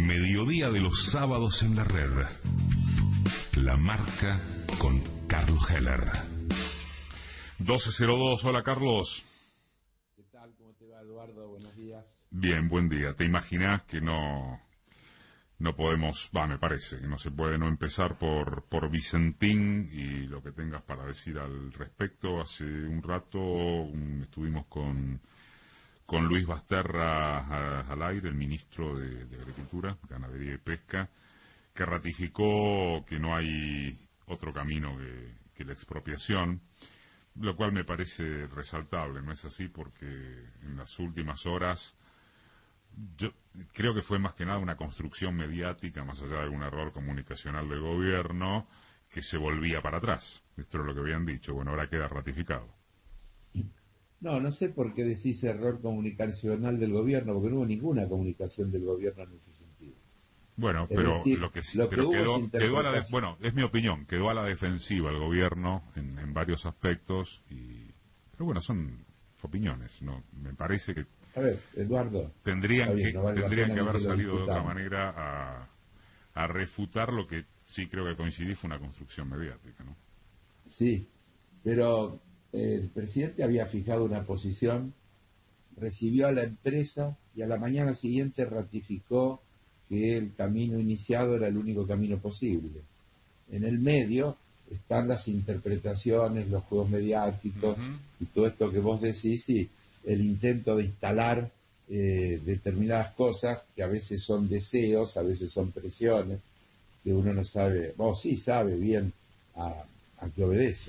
Mediodía de los sábados en la red. La marca con Carlos Heller. 12:02, hola Carlos. ¿Qué tal? ¿Cómo te va, Eduardo? Buenos días. Bien, buen día. ¿Te imaginas que no podemos, me parece que no se puede no empezar por Vicentín y lo que tengas para decir al respecto? Hace un rato estuvimos con Luis Basterra al aire, el ministro de Agricultura, Ganadería y Pesca, que ratificó que no hay otro camino que la expropiación, lo cual me parece resaltable, ¿no es así? Porque en las últimas horas yo creo que fue más que nada una construcción mediática, más allá de algún error comunicacional del gobierno, que se volvía para atrás. Esto es lo que habían dicho. Bueno, ahora queda ratificado. No sé por qué decís error comunicacional del gobierno, porque no hubo ninguna comunicación del gobierno en ese sentido. Bueno, Es pero decir, lo que sí, lo que pero hubo es quedó a la interpretación. es mi opinión, quedó a la defensiva el gobierno en varios aspectos pero bueno, son opiniones, no me parece que A ver, Eduardo, está bien, no vale la tendrían pena que ni haber que lo salido de otra discutamos. manera a refutar lo que sí creo que coincidí fue una construcción mediática, ¿no? Sí, pero el presidente había fijado una posición, recibió a la empresa y a la mañana siguiente ratificó que el camino iniciado era el único camino posible. En el medio están las interpretaciones, los juegos mediáticos Uh-huh. y todo esto que vos decís, y el intento de instalar determinadas cosas que a veces son deseos, a veces son presiones, que uno no sabe, vos sí sabe bien a qué obedece.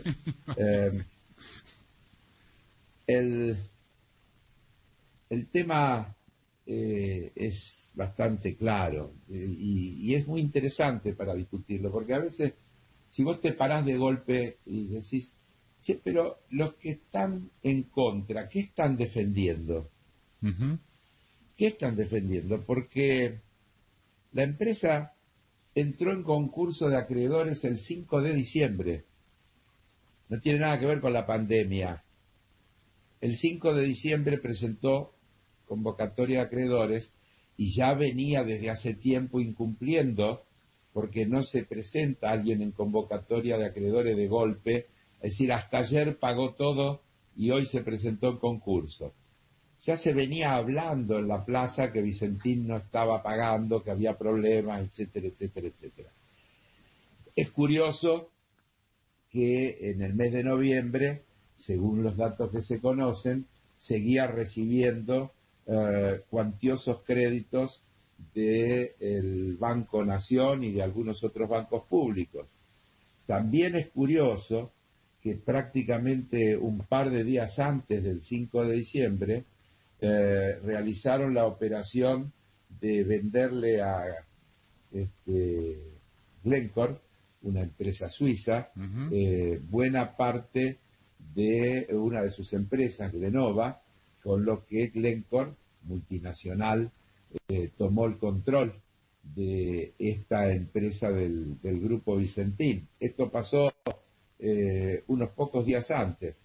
El, el tema es bastante claro y es muy interesante para discutirlo, porque a veces si vos te parás de golpe y decís, che, pero los que están en contra, ¿qué están defendiendo? Uh-huh. ¿Qué están defendiendo? Porque la empresa entró en concurso de acreedores el 5 de diciembre. No tiene nada que ver con la pandemia. El 5 de diciembre presentó convocatoria de acreedores y ya venía desde hace tiempo incumpliendo, porque no se presenta alguien en convocatoria de acreedores de golpe, es decir, hasta ayer pagó todo y hoy se presentó en concurso. Ya se venía hablando en la plaza que Vicentín no estaba pagando, que había problemas, etcétera, etcétera, etcétera. Es curioso que en el mes de noviembre, según los datos que se conocen, seguía recibiendo cuantiosos créditos del Banco Nación y de algunos otros bancos públicos. También es curioso que prácticamente un par de días antes del 5 de diciembre realizaron la operación de venderle a Glencore, una empresa suiza, Uh-huh. buena parte de una de sus empresas, Glenova, con lo que Glencore, multinacional, tomó el control de esta empresa del grupo Vicentín. Esto pasó unos pocos días antes.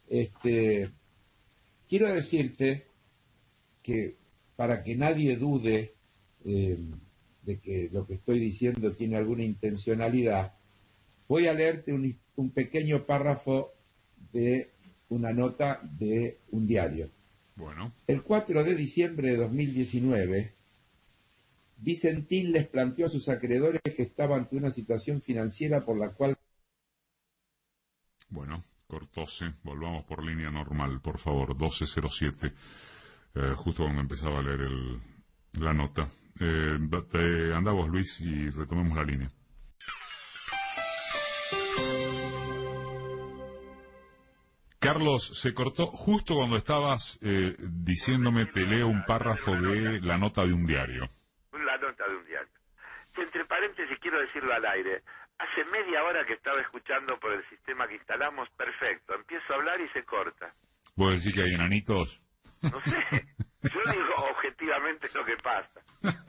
Quiero decirte que para que nadie dude de que lo que estoy diciendo tiene alguna intencionalidad, voy a leerte un pequeño párrafo de una nota de un diario. Bueno. El 4 de diciembre de 2019, Vicentín les planteó a sus acreedores que estaba ante una situación financiera por la cual... Bueno, cortóse. Volvamos por línea normal, por favor. 12:07. Justo cuando empezaba a leer la nota. Andá vos, Luis, y retomemos la línea. Carlos, se cortó justo cuando estabas diciéndome, te leo un párrafo de la nota de un diario. La nota de un diario. Que entre paréntesis quiero decirlo al aire. Hace media hora que estaba escuchando por el sistema que instalamos, perfecto. Empiezo a hablar y se corta. ¿Vos decís que hay enanitos? No sé. Yo digo objetivamente lo que pasa.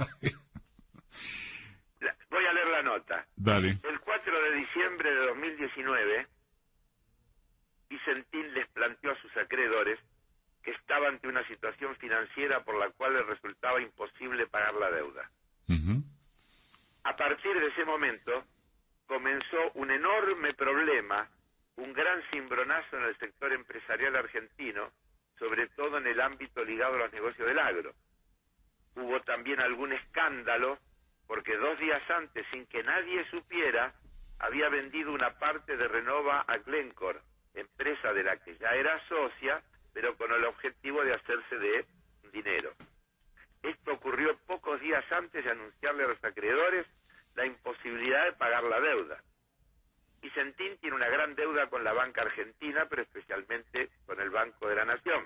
Voy a leer la nota. Dale. El 4 de diciembre de 2019, Vicentín les planteó a sus acreedores que estaba ante una situación financiera por la cual les resultaba imposible pagar la deuda. Ujú. A partir de ese momento comenzó un enorme problema, un gran cimbronazo en el sector empresarial argentino, sobre todo en el ámbito ligado a los negocios del agro. Hubo también algún escándalo, porque 2 días antes, sin que nadie supiera, había vendido una parte de Renova a Glencore, empresa de la que ya era socia, pero con el objetivo de hacerse de dinero. Esto ocurrió pocos días antes de anunciarle a los acreedores la imposibilidad de pagar la deuda. Vicentín tiene una gran deuda con la banca argentina, pero especialmente con el Banco de la Nación.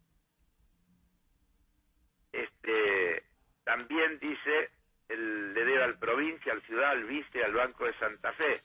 También dice, le debe al Provincia, al Ciudad, al Vice, al Banco de Santa Fe.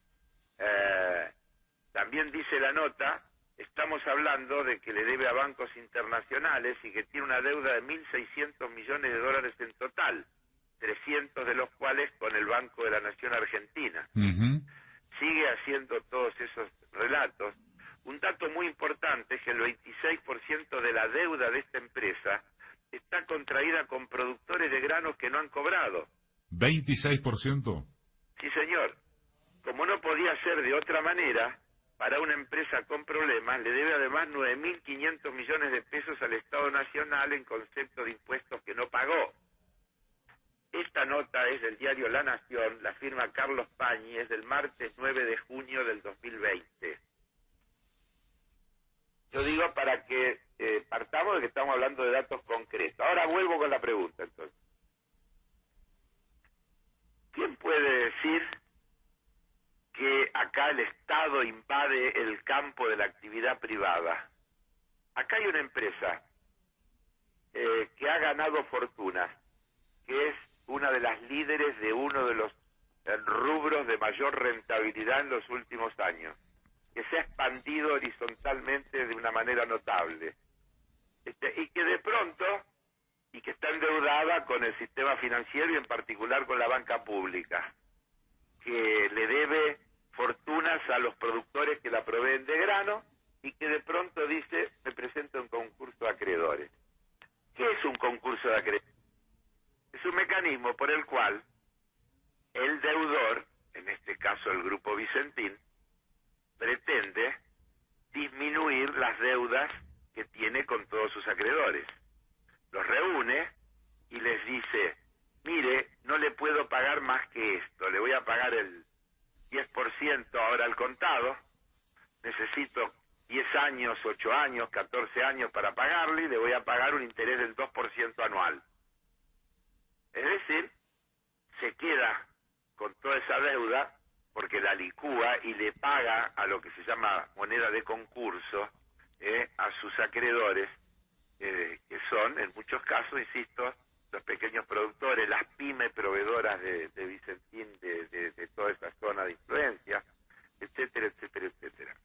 También dice la nota, estamos hablando de que le debe a bancos internacionales y que tiene una deuda de 1.600 millones de dólares en total, 300 de los cuales con el Banco de la Nación Argentina. Ujú. Sigue haciendo todos esos relatos. Un dato muy importante es que el 26% de la deuda de esta empresa está contraída con productores de granos que no han cobrado. ¿26%? Sí, señor. Como no podía ser de otra manera, para una empresa con problemas le debe además 9.500 millones de pesos al Estado Nacional en concepto de impuestos que no pagó. Esta nota es del diario La Nación, la firma Carlos Pañi, es del martes 9 de junio del 2020. Yo digo para que partamos de que estamos hablando de datos concretos. Ahora vuelvo con la pregunta, entonces. ¿Quién puede decir que acá el Estado invade el campo de la actividad privada? Acá hay una empresa que ha ganado fortuna, que es una de las líderes de uno de los rubros de mayor rentabilidad en los últimos años, que se ha expandido horizontalmente de una manera notable, y que de pronto, y que está endeudada con el sistema financiero y en particular con la banca pública, que le debe fortunas a los productores que la proveen de grano y que de pronto dice, me presento en concurso de acreedores. ¿Qué es un concurso de acreedores? Es un mecanismo por el cual el deudor, en este caso el Grupo Vicentín, pretende disminuir las deudas que tiene con todos sus acreedores. Los reúne y les dice, mire, no le puedo pagar más que esto, le voy a pagar el 10% ahora al contado, necesito 10 años, 8 años, 14 años para pagarle y le voy a pagar un interés del 2% anual. Es decir, se queda con toda esa deuda porque la licúa y le paga a lo que se llama moneda de concurso a sus acreedores, que son, en muchos casos, insisto, los pequeños productores, las pymes proveedoras de Vicentín, de toda esa zona de influencia, etcétera, etcétera, etcétera.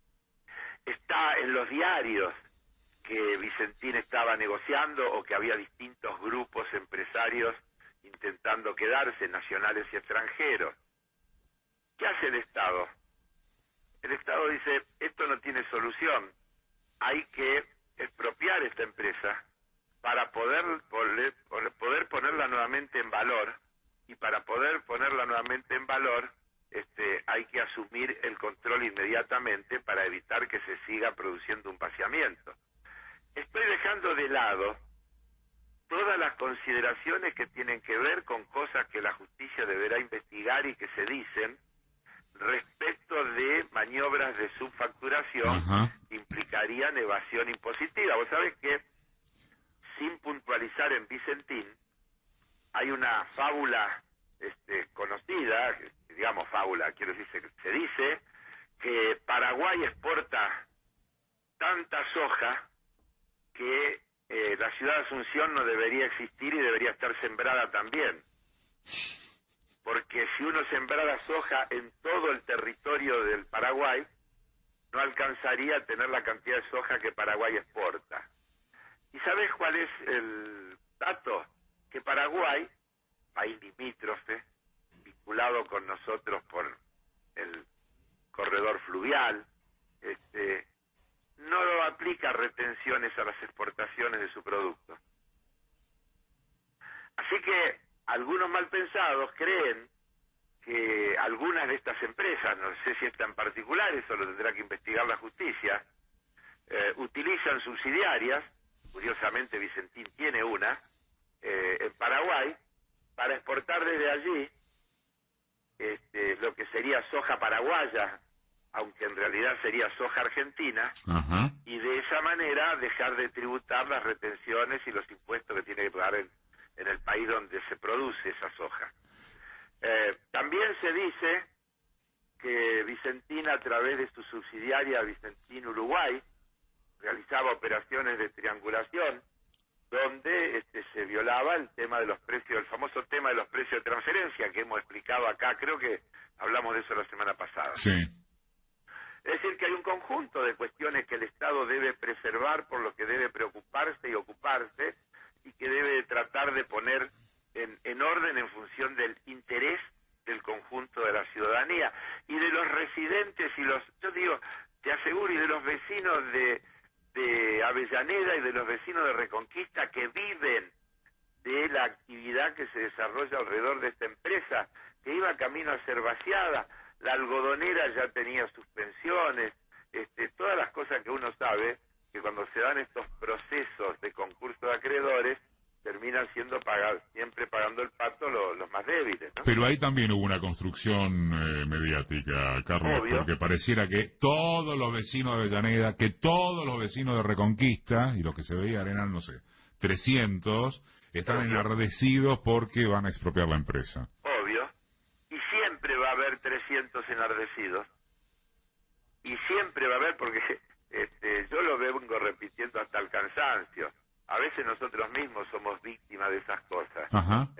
Está en los diarios que Vicentín estaba negociando o que había distintos grupos empresarios intentando quedarse, nacionales y extranjeros. ¿Qué hace el Estado? El Estado dice, esto no tiene solución, hay que expropiar esta empresa para poder ponerla nuevamente en valor, y para poder ponerla nuevamente en valor hay que asumir el control inmediatamente para evitar que se siga produciendo un vaciamiento. Estoy dejando de lado todas las consideraciones que tienen que ver con cosas que la justicia deberá investigar y que se dicen respecto de maniobras de subfacturación que implicarían evasión impositiva. Vos sabés que, sin puntualizar en Vicentín, hay una fábula conocida, digamos fábula, quiero decir, se dice que Paraguay exporta tanta soja que la ciudad de Asunción no debería existir y debería estar sembrada también. Porque si uno sembrara soja en todo el territorio del Paraguay, no alcanzaría a tener la cantidad de soja que Paraguay exporta. ¿Y sabes cuál es el dato? Que Paraguay, país limítrofe, vinculado con nosotros por el corredor fluvial, no aplica retenciones a las exportaciones de su producto. Así que algunos malpensados creen que algunas de estas empresas, no sé si esta en particular, eso lo tendrá que investigar la justicia, utilizan subsidiarias, curiosamente Vicentín tiene una, en Paraguay, para exportar desde allí lo que sería soja paraguaya, aunque en realidad sería soja argentina, Ajá. y de esa manera dejar de tributar las retenciones y los impuestos que tiene que pagar en el país donde se produce esa soja. También se dice que Vicentín, a través de su subsidiaria Vicentín Uruguay, realizaba operaciones de triangulación donde se violaba el tema de los precios, el famoso tema de los precios de transferencia que hemos explicado acá, creo que hablamos de eso la semana pasada. Sí. Es decir, que hay un conjunto de cuestiones que el Estado debe preservar, por lo que debe preocuparse y ocuparse, y que debe tratar de poner en orden en función del interés del conjunto de la ciudadanía y de los residentes y yo digo, te aseguro, y de los vecinos de Avellaneda y de los vecinos de Reconquista que viven de la actividad que se desarrolla alrededor de esta empresa, que iba camino a ser vaciada. La algodonera ya tenía suspensiones, todas las cosas que uno sabe, que cuando se dan estos procesos de concurso de acreedores, terminan siendo siempre pagando el pato los más débiles, ¿no? Pero ahí también hubo una construcción mediática, Carlos, Obvio. porque pareciera que todos los vecinos de Avellaneda, que todos los vecinos de Reconquista, y lo que se veía eran, no sé, 300, están Obvio. enardecidos porque van a expropiar la empresa. Obvio. Y siempre va a haber 300 enardecidos. Y siempre va a haber, porque yo lo vengo repitiendo hasta el cansancio. A veces nosotros mismos somos víctimas de esas cosas. Ajá.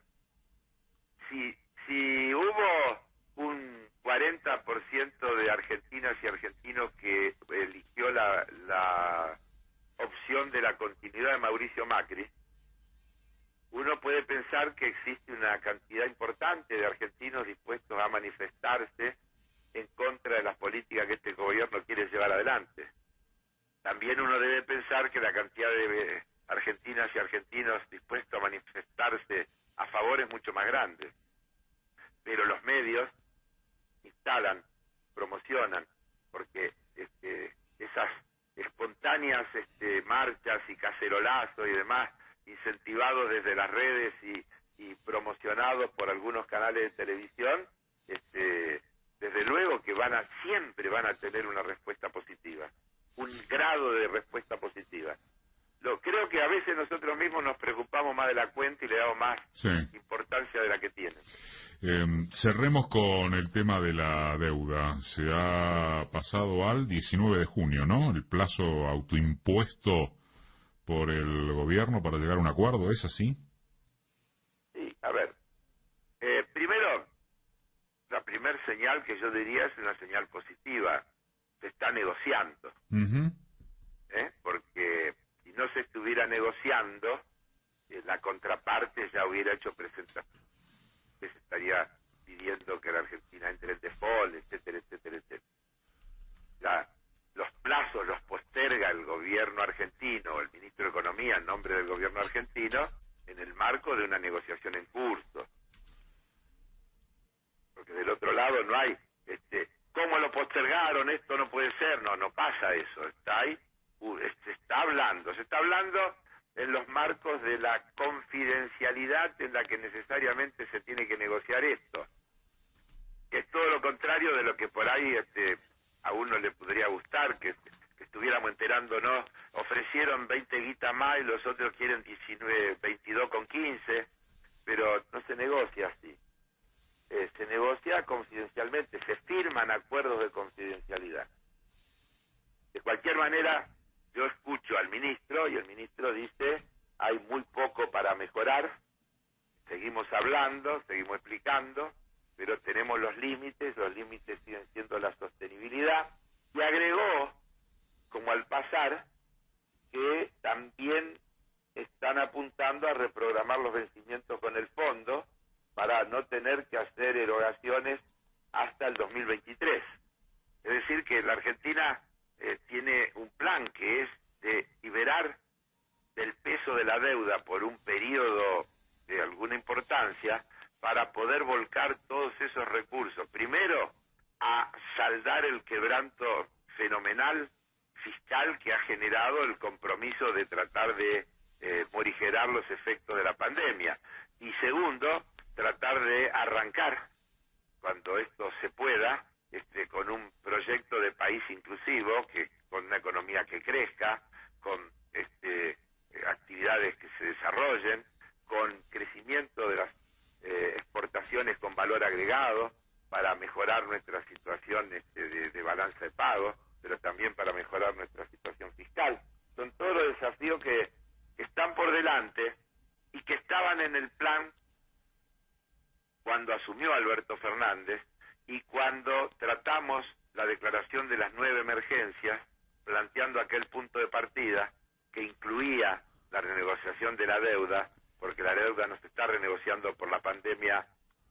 Si hubo un 40% de argentinas y argentinos que eligió la opción de la continuidad de Mauricio Macri, uno puede pensar que existe una cantidad importante de argentinos dispuestos a manifestarse en contra de las políticas que este gobierno quiere llevar adelante. También uno debe pensar que la cantidad de argentinas y argentinos dispuestos a manifestarse a favor es mucho más grande. Pero los medios instalan, promocionan, porque esas espontáneas marchas y cacerolazos y demás, incentivados desde las redes y promocionados por algunos canales de televisión, desde luego que siempre van a tener una respuesta positiva, un grado de respuesta positiva. Creo que a veces nosotros mismos nos preocupamos más de la cuenta y le damos más importancia de la que tiene. Cerremos con el tema de la deuda. Se ha pasado al 19 de junio, ¿no? El plazo autoimpuesto por el gobierno para llegar a un acuerdo, ¿es así? Sí, a ver. Primero, la primer señal que yo diría es una señal positiva. Se está negociando. Uh-huh. Porque si no se estuviera negociando, la contraparte ya hubiera hecho presentación. Que se estaría pidiendo que la Argentina entre en default, etcétera, etcétera, etcétera. Los plazos los posterga el gobierno argentino, el ministro de Economía en nombre del gobierno argentino, en el marco de una negociación en curso. Porque del otro lado no hay, ¿cómo lo postergaron? Esto no puede ser. No pasa eso. Está ahí, se está hablando en los marcos de la confidencialidad en la que necesariamente se tiene que negociar esto. Es todo lo contrario de lo que por ahí a uno le podría gustar, que estuviéramos enterándonos. Ofrecieron 20 guitas más y los otros quieren 22,15, pero no se negocia así. Se negocia confidencialmente, se firman acuerdos de confidencialidad. De cualquier manera, yo escucho al ministro y el ministro dice, hay muy poco para mejorar, seguimos hablando, seguimos explicando, pero tenemos los límites siguen siendo la sostenibilidad, y agregó, como al pasar, que también están apuntando a reprogramar los vencimientos con el fondo para no tener que hacer erogaciones hasta el 2023. Es decir, que la Argentina tiene un plan que es de liberar del peso de la deuda por un periodo de alguna importancia instancia para poder volcar todos esos recursos. Primero, a saldar el quebranto fenomenal fiscal que ha generado el compromiso de tratar de morigerar los efectos de la pandemia. Y segundo, tratar de arrancar, cuando esto se pueda, con un proyecto de país inclusivo, que con una economía que crezca, con actividades que se desarrollen, con crecimiento de las exportaciones con valor agregado para mejorar nuestra situación de balanza de pagos, pero también para mejorar nuestra situación fiscal. Son todos los desafíos que están por delante y que estaban en el plan cuando asumió Alberto Fernández y cuando tratamos la declaración de las 9 emergencias, planteando aquel punto de partida que incluía la renegociación de la deuda, porque la deuda no se está renegociando por la pandemia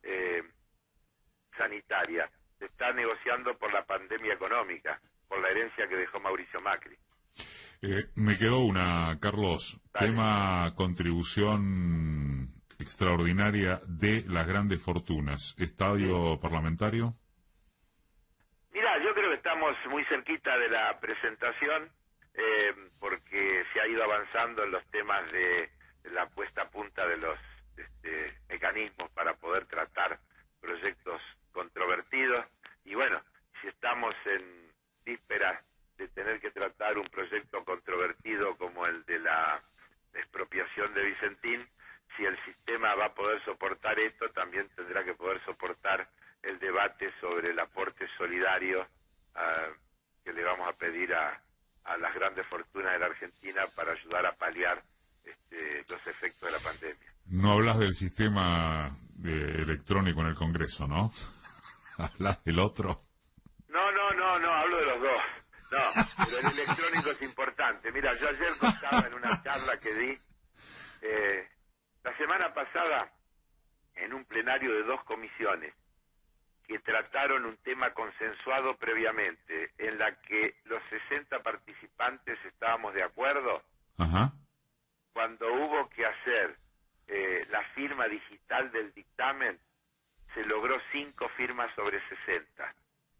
sanitaria, se está negociando por la pandemia económica, por la herencia que dejó Mauricio Macri. Me quedó una, Carlos, Dale. tema contribución extraordinaria de las grandes fortunas. ¿Estadio parlamentario? Mirá, yo creo que estamos muy cerquita de la presentación, porque se ha ido avanzando en los temas de la puesta a punta de los mecanismos para poder tratar proyectos controvertidos. Y bueno, si estamos en vísperas de tener que tratar un proyecto controvertido como el de la expropiación de Vicentín, si el sistema va a poder soportar esto, también tendrá que poder soportar el debate sobre el aporte solidario que le vamos a pedir a las grandes fortunas de la Argentina para ayudar a paliar los efectos de la pandemia. No hablas del sistema electrónico en el Congreso, ¿no? ¿Hablas del otro? No, hablo de los dos. No, pero el electrónico es importante. Mira, yo ayer contaba en una charla que di, la semana pasada, en un plenario de 2 comisiones que trataron un tema consensuado previamente, en la que los 60 participantes estábamos de acuerdo. Ajá. Cuando hubo que hacer la firma digital del dictamen, se logró 5 firmas sobre 60.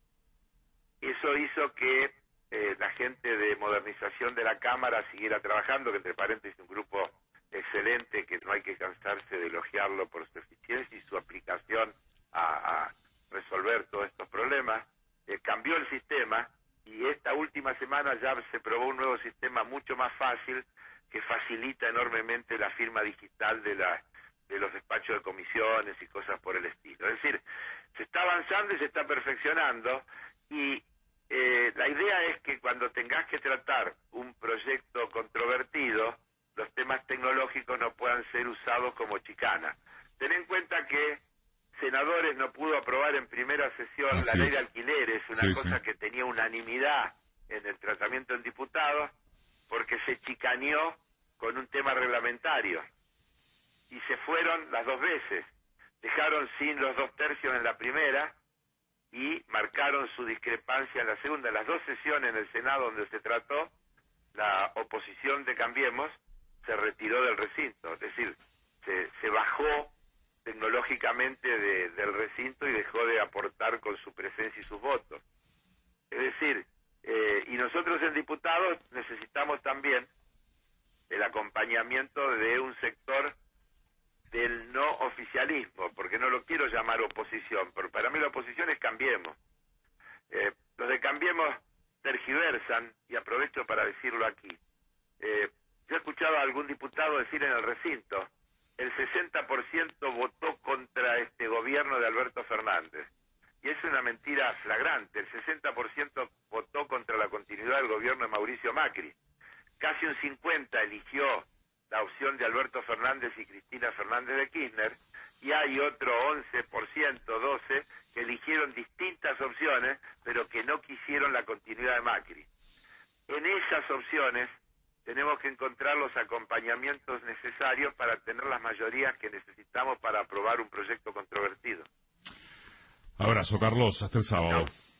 Eso hizo que la gente de modernización de la Cámara siguiera trabajando, que entre paréntesis un grupo excelente, que no hay que cansarse de elogiarlo por su eficiencia y su aplicación a resolver todos estos problemas. Cambió el sistema y esta última semana ya se probó un nuevo sistema mucho más fácil, que facilita enormemente la firma digital de los despachos de comisiones y cosas por el estilo. Es decir, se está avanzando y se está perfeccionando, y la idea es que cuando tengas que tratar un proyecto controvertido, los temas tecnológicos no puedan ser usados como chicana. Ten en cuenta que Senadores no pudo aprobar en primera sesión la ley de alquileres, una cosa que tenía unanimidad en el tratamiento en diputados, porque se chicaneó con un tema reglamentario. Y se fueron las 2 veces. Dejaron sin los 2/3 en la primera y marcaron su discrepancia en la segunda. En las 2 sesiones en el Senado donde se trató, la oposición de Cambiemos se retiró del recinto. Es decir, se bajó tecnológicamente del recinto y dejó de aportar con su presencia y sus votos. Es decir, y nosotros en diputados necesitamos también el acompañamiento de un sector del no oficialismo, porque no lo quiero llamar oposición, pero para mí la oposición es Cambiemos. Los de Cambiemos tergiversan, y aprovecho para decirlo aquí. Yo he escuchado a algún diputado decir en el recinto, el 60% votó contra este gobierno de Alberto Fernández. Y es una mentira flagrante. El 60% votó contra la continuidad del gobierno de Mauricio Macri. Casi un 50% eligió la opción de Alberto Fernández y Cristina Fernández de Kirchner, y hay otro 11%, 12%, que eligieron distintas opciones, pero que no quisieron la continuidad de Macri. En esas opciones tenemos que encontrar los acompañamientos necesarios para tener las mayorías que necesitamos para aprobar un proyecto controvertido. Abrazo, Carlos. Hasta el sábado. Chao.